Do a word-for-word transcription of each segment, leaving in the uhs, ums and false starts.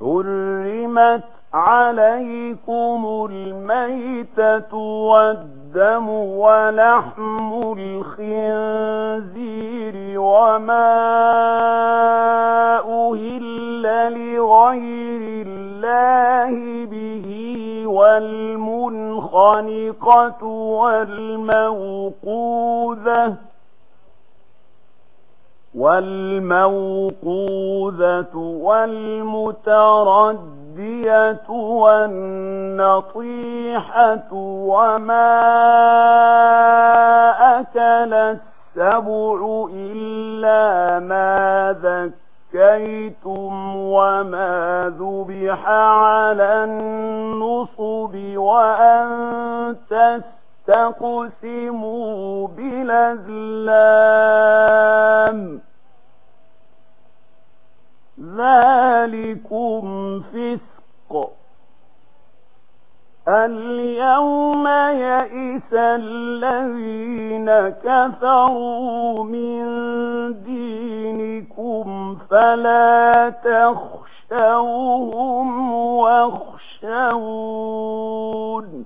حرمت عليكم الميتة والدم ولحم الخنزير وما أهل لغير الله به والمنخنقة والموقوذة والموقوذة والمتردية والنطيحة وما أكل السبع إلا ما ذكيتم وما ذبح على النصب وأن تستقسموا بالأزلام ذلكم فسق. اليوم يئس الذين كفروا من دينكم فلا تخشوهم واخشون.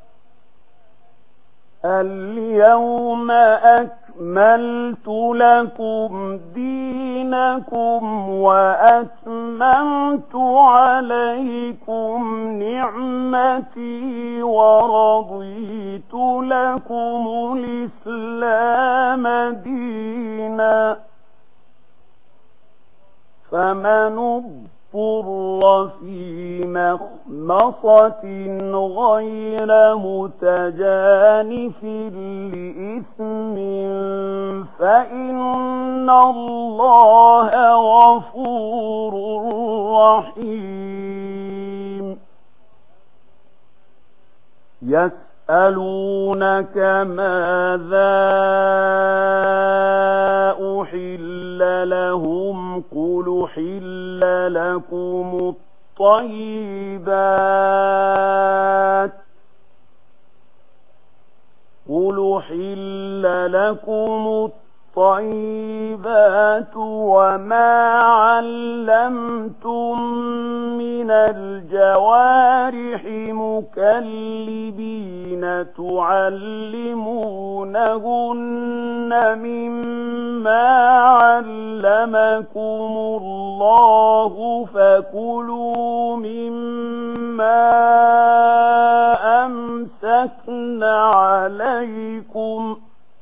اليوم أكملت لكم دينكم وأتممت عليكم نعمتي ورضيت لكم الإسلام دينا. فمن اضطر في مخمصة غير متجانف لإثم فإن الله غفور رحيم. يسألونك ماذا أحل لهم قل حل لكم الطيبات قل حل لكم الطيبات وما علمتم من الجوارح مكلبين تعلمونهن مما علمكم الله فكلوا مما أمسكن عليكم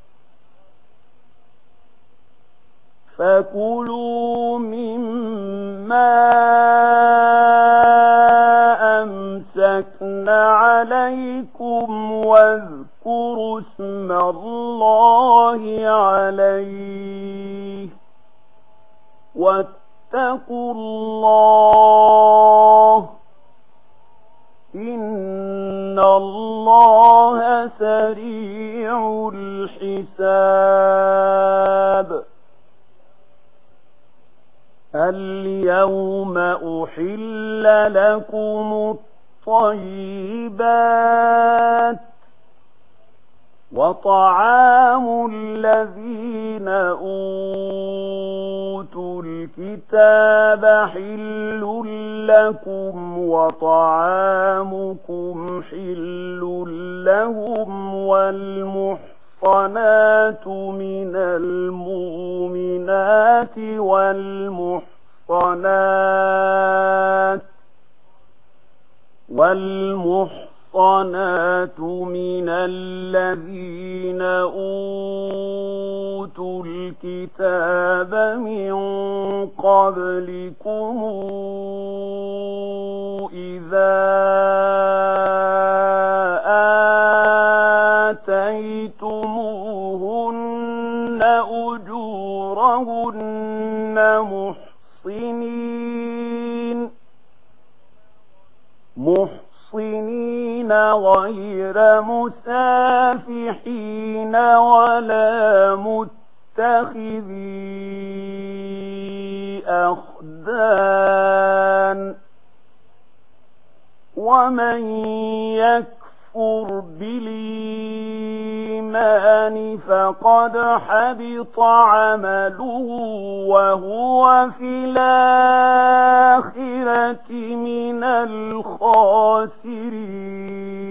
فكلوا مما أمسكن عليكم واذكروا اسم الله عليه واتقوا الله إن الله سريع الحساب. اليوم أحل لكم الطيبات وطعام الذين أوتوا الكتاب حل لكم وطعامكم حل لهم والمحصنات من المؤمنات والمحصنات والمحصنات من الذين أوتوا الكتاب من قبلكم إذا آتيتموهن أجورهن محصنين محصنين غير مسافحين ولا متخذي أخدان. ومن يكفر بالإيمان الإيمان فقد حبط عمله وهو في الآخرة من الخاسرين.